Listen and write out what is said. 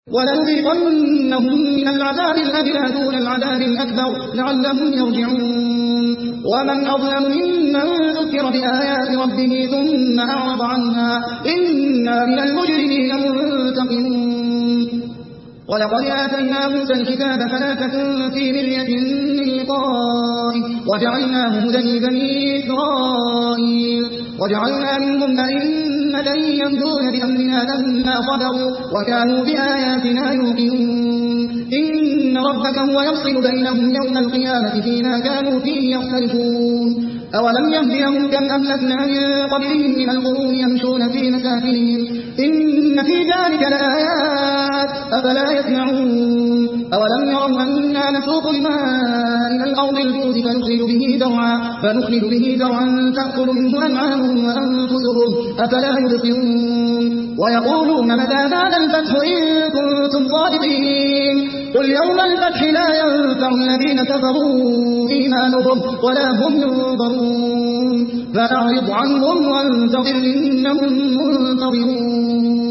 ولنذيقنهم من العذاب الأدنى دون العذاب الأكبر لعلهم يرجعون ومن أظلم ممن ذكر بآيات ربه ثم أعرض عنها إنا من المجرمين منتقمون ولقد آتينا موسى الكتاب فلا تكن في مرية من لقائه وجعلناه هدى لبني إسرائيل وجعلنا منهم أئمة يهدون بأمرنا لما صبروا وكانوا بآياتنا يوقنون إن ربك هو يفصل بينهم يوم القيامة فيما كانوا فيه يختلفون أولم يهديهم كم أهلكنا من قبلهم من القرون يمشون في مساكنهم إن في ذلك لآيات أفلا يسمعون أولم يروا أنا نسوق الماء إلى الأرض الجوز فنخرج به زرعا تأكل منه أنعامهم وأنفسهم أفلا يبصرون ويقولون متى هذا الفتح إن كنتم صادقين قل يوم الفتح لا ينفع الذين كفروا إيمانهم ولا هم ينظرون فأعرض عنهم وانتظر إنهم منتظرون